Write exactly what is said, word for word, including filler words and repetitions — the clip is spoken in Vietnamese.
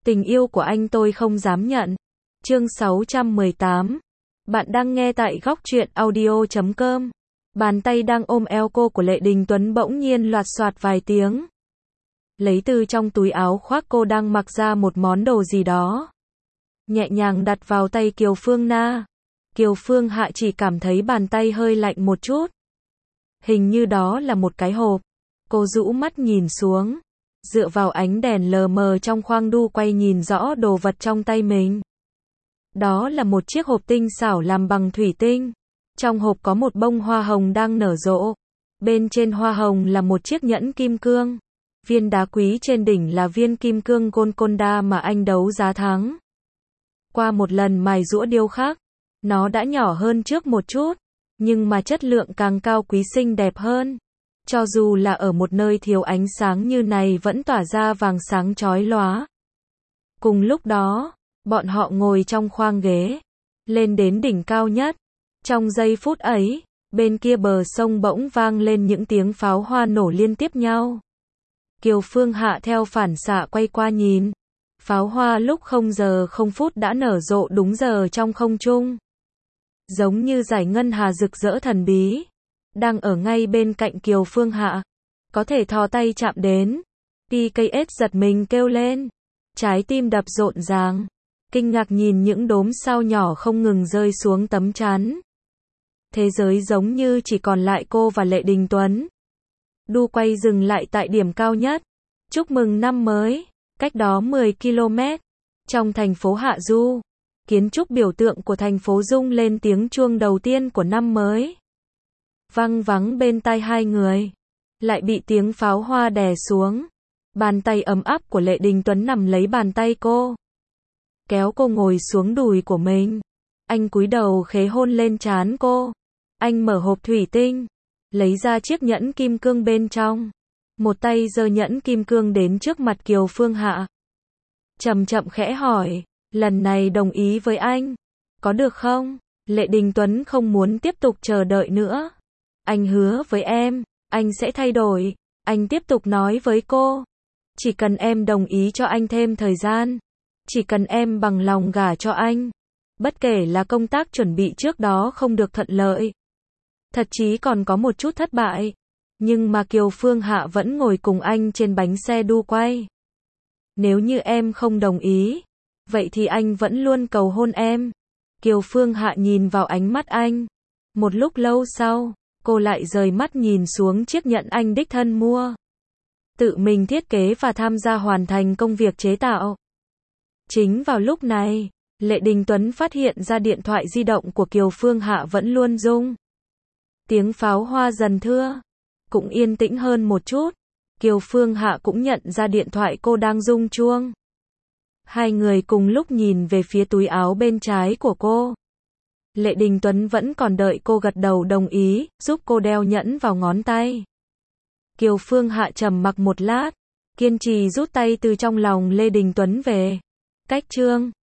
Tình yêu của anh tôi không dám nhận. Chương sáu trăm mười tám. Bạn đang nghe tại góc truyện audio chấm com. Bàn tay đang ôm eo cô của Lệ Đình Tuấn bỗng nhiên loạt soạt vài tiếng. Lấy từ trong túi áo khoác cô đang mặc ra một món đồ gì đó. Nhẹ nhàng đặt vào tay Kiều Phương Na. Kiều Phương Hạ chỉ cảm thấy bàn tay hơi lạnh một chút. Hình như đó là một cái hộp. Cô rũ mắt nhìn xuống. Dựa vào ánh đèn lờ mờ trong khoang đu quay nhìn rõ đồ vật trong tay mình. Đó là một chiếc hộp tinh xảo làm bằng thủy tinh. Trong hộp có một bông hoa hồng đang nở rộ. Bên trên hoa hồng là một chiếc nhẫn kim cương. Viên đá quý trên đỉnh là viên kim cương Golconda mà anh đấu giá thắng. Qua một lần mài giũa điêu khắc, nó đã nhỏ hơn trước một chút, nhưng mà chất lượng càng cao quý xinh đẹp hơn. Cho dù là ở một nơi thiếu ánh sáng như này vẫn tỏa ra vàng sáng chói lóa. Cùng lúc đó, bọn họ ngồi trong khoang ghế, lên đến đỉnh cao nhất. Trong giây phút ấy, bên kia bờ sông bỗng vang lên những tiếng pháo hoa nổ liên tiếp nhau. Kiều Phương Hạ theo phản xạ quay qua nhìn. Pháo hoa lúc không giờ không phút đã nở rộ đúng giờ trong không trung. Giống như giải ngân hà rực rỡ thần bí. Đang ở ngay bên cạnh Kiều Phương Hạ. Có thể thò tay chạm đến. pê ca ét giật mình kêu lên. Trái tim đập rộn ràng. Kinh ngạc nhìn những đốm sao nhỏ không ngừng rơi xuống tấm chắn. Thế giới giống như chỉ còn lại cô và Lệ Đình Tuấn. Đu quay dừng lại tại điểm cao nhất. Chúc mừng năm mới. Cách đó mười ki lô mét. Trong thành phố Hạ Du. Kiến trúc biểu tượng của thành phố rung lên tiếng chuông đầu tiên của năm mới. Vang vắng bên tai hai người. Lại bị tiếng pháo hoa đè xuống. Bàn tay ấm áp của Lệ Đình Tuấn nằm lấy bàn tay cô. Kéo cô ngồi xuống đùi của mình. Anh cúi đầu khế hôn lên trán cô. Anh mở hộp thủy tinh. Lấy ra chiếc nhẫn kim cương bên trong. Một tay giơ nhẫn kim cương đến trước mặt Kiều Phương Hạ. Chậm chậm khẽ hỏi. Lần này đồng ý với anh. Có được không? Lệ Đình Tuấn không muốn tiếp tục chờ đợi nữa. Anh hứa với em. Anh sẽ thay đổi. Anh tiếp tục nói với cô. Chỉ cần em đồng ý cho anh thêm thời gian. Chỉ cần em bằng lòng gả cho anh. Bất kể là công tác chuẩn bị trước đó không được thuận lợi. Thậm chí còn có một chút thất bại. Nhưng mà Kiều Phương Hạ vẫn ngồi cùng anh trên bánh xe đu quay. Nếu như em không đồng ý, vậy thì anh vẫn luôn cầu hôn em. Kiều Phương Hạ nhìn vào ánh mắt anh. Một lúc lâu sau, cô lại rời mắt nhìn xuống chiếc nhẫn anh đích thân mua. Tự mình thiết kế và tham gia hoàn thành công việc chế tạo. Chính vào lúc này, Lệ Đình Tuấn phát hiện ra điện thoại di động của Kiều Phương Hạ vẫn luôn rung. Tiếng pháo hoa dần thưa. Cũng yên tĩnh hơn một chút. Kiều Phương Hạ cũng nhận ra điện thoại cô đang rung chuông. Hai người cùng lúc nhìn về phía túi áo bên trái của cô. Lệ Đình Tuấn vẫn còn đợi cô gật đầu đồng ý, giúp cô đeo nhẫn vào ngón tay. Kiều Phương Hạ trầm mặc một lát, kiên trì rút tay từ trong lòng Lệ Đình Tuấn về. Cách chương